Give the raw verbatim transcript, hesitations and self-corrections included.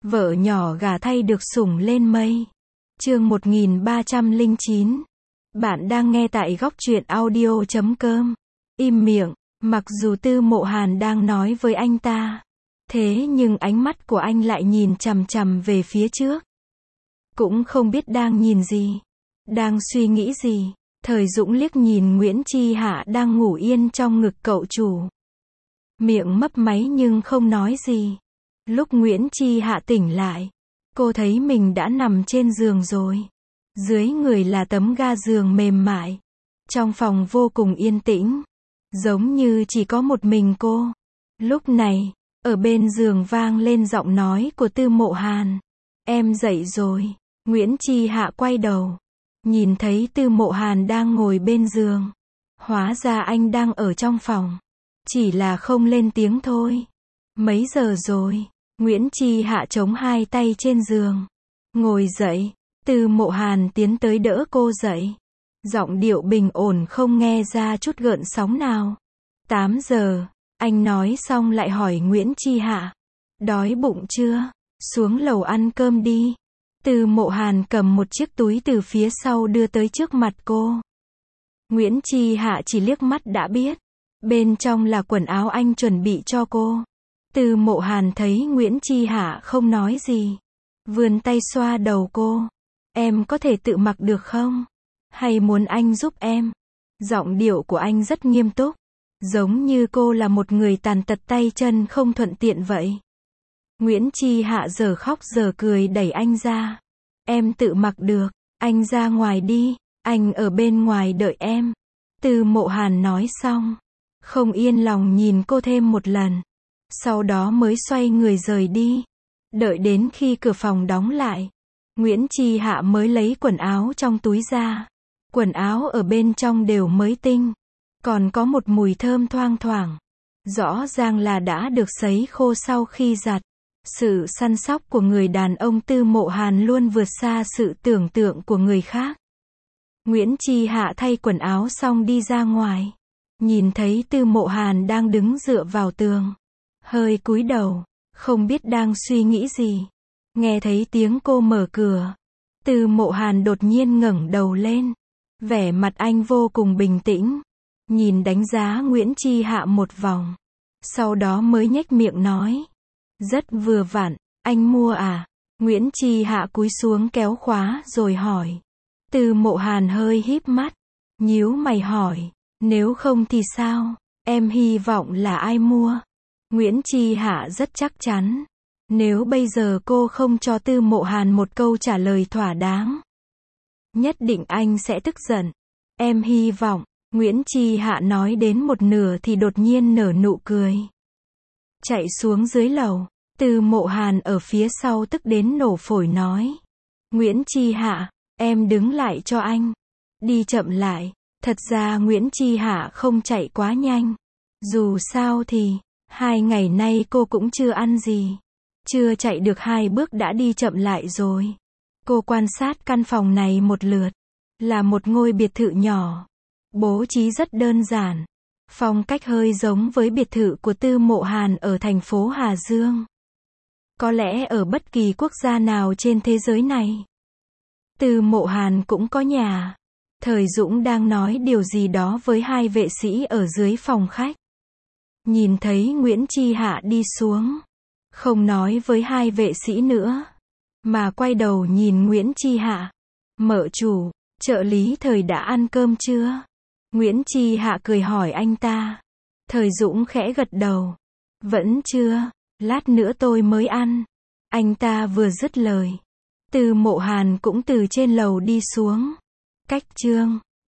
Vợ nhỏ gả thay được sủng lên mây. Chương một nghìn ba trăm lẻ chín. Bạn đang nghe tại góc truyện audio chấm com. Im miệng, mặc dù Tư Mộ Hàn đang nói với anh ta. Thế nhưng ánh mắt của anh lại nhìn chằm chằm về phía trước. Cũng không biết đang nhìn gì. Đang suy nghĩ gì. Thời Dũng liếc nhìn Nguyễn Chi Hạ đang ngủ yên trong ngực cậu chủ. Miệng mấp máy nhưng không nói gì. Lúc Nguyễn Chi Hạ tỉnh lại, cô thấy mình đã nằm trên giường rồi. Dưới người là tấm ga giường mềm mại. Trong phòng vô cùng yên tĩnh, giống như chỉ có một mình cô. Lúc này, ở bên giường vang lên giọng nói của Tư Mộ Hàn. Em dậy rồi. Nguyễn Chi Hạ quay đầu, nhìn thấy Tư Mộ Hàn đang ngồi bên giường. Hóa ra anh đang ở trong phòng, chỉ là không lên tiếng thôi. Mấy giờ rồi? Nguyễn Chi Hạ chống hai tay trên giường. Ngồi dậy. Tư Mộ Hàn tiến tới đỡ cô dậy. Giọng điệu bình ổn không nghe ra chút gợn sóng nào. tám giờ. Anh nói xong lại hỏi Nguyễn Chi Hạ. Đói bụng chưa? Xuống lầu ăn cơm đi. Tư Mộ Hàn cầm một chiếc túi từ phía sau đưa tới trước mặt cô. Nguyễn Chi Hạ chỉ liếc mắt đã biết. Bên trong là quần áo anh chuẩn bị cho cô. Tư Mộ Hàn thấy Nguyễn Chi Hạ không nói gì, vươn tay xoa đầu cô. Em có thể tự mặc được không? Hay muốn anh giúp em? Giọng điệu của anh rất nghiêm túc, giống như cô là một người tàn tật tay chân không thuận tiện vậy. Nguyễn Chi Hạ giờ khóc giờ cười đẩy anh ra. Em tự mặc được, anh ra ngoài đi, anh ở bên ngoài đợi em. Tư Mộ Hàn nói xong, không yên lòng nhìn cô thêm một lần. Sau đó mới xoay người rời đi. Đợi đến khi cửa phòng đóng lại, Nguyễn Chi Hạ mới lấy quần áo trong túi ra. Quần áo ở bên trong đều mới tinh, còn có một mùi thơm thoang thoảng. Rõ ràng là đã được sấy khô sau khi giặt. Sự săn sóc của người đàn ông Tư Mộ Hàn luôn vượt xa sự tưởng tượng của người khác. Nguyễn Chi Hạ thay quần áo xong đi ra ngoài. Nhìn thấy Tư Mộ Hàn đang đứng dựa vào tường, hơi cúi đầu, không biết đang suy nghĩ gì. Nghe thấy tiếng cô mở cửa, Tư Mộ Hàn đột nhiên ngẩng đầu lên. Vẻ mặt anh vô cùng bình tĩnh, nhìn đánh giá Nguyễn Chi Hạ một vòng. Sau đó mới nhếch miệng nói. Rất vừa vặn, anh mua à? Nguyễn Chi Hạ cúi xuống kéo khóa rồi hỏi. Tư Mộ Hàn hơi híp mắt, nhíu mày hỏi. Nếu không thì sao? Em hy vọng là ai mua? Nguyễn Chi Hạ rất chắc chắn. Nếu bây giờ cô không cho Tư Mộ Hàn một câu trả lời thỏa đáng, nhất định anh sẽ tức giận. Em hy vọng. Nguyễn Chi Hạ nói đến một nửa thì đột nhiên nở nụ cười. Chạy xuống dưới lầu. Tư Mộ Hàn ở phía sau tức đến nổ phổi nói. Nguyễn Chi Hạ, em đứng lại cho anh. Đi chậm lại. Thật ra Nguyễn Chi Hạ không chạy quá nhanh. Dù sao thì, hai ngày nay cô cũng chưa ăn gì. Chưa chạy được hai bước đã đi chậm lại rồi. Cô quan sát căn phòng này một lượt. Là một ngôi biệt thự nhỏ. Bố trí rất đơn giản. Phong cách hơi giống với biệt thự của Tư Mộ Hàn ở thành phố Hà Dương. Có lẽ ở bất kỳ quốc gia nào trên thế giới này, Tư Mộ Hàn cũng có nhà. Thời Dũng đang nói điều gì đó với hai vệ sĩ ở dưới phòng khách. Nhìn thấy Nguyễn Chi Hạ đi xuống, không nói với hai vệ sĩ nữa, mà quay đầu nhìn Nguyễn Chi Hạ. Mợ chủ, trợ lý Thời đã ăn cơm chưa? Nguyễn Chi Hạ cười hỏi anh ta. Thời Dũng khẽ gật đầu. Vẫn chưa, lát nữa tôi mới ăn. Anh ta vừa dứt lời, Tư Mộ Hàn cũng từ trên lầu đi xuống. Cách chương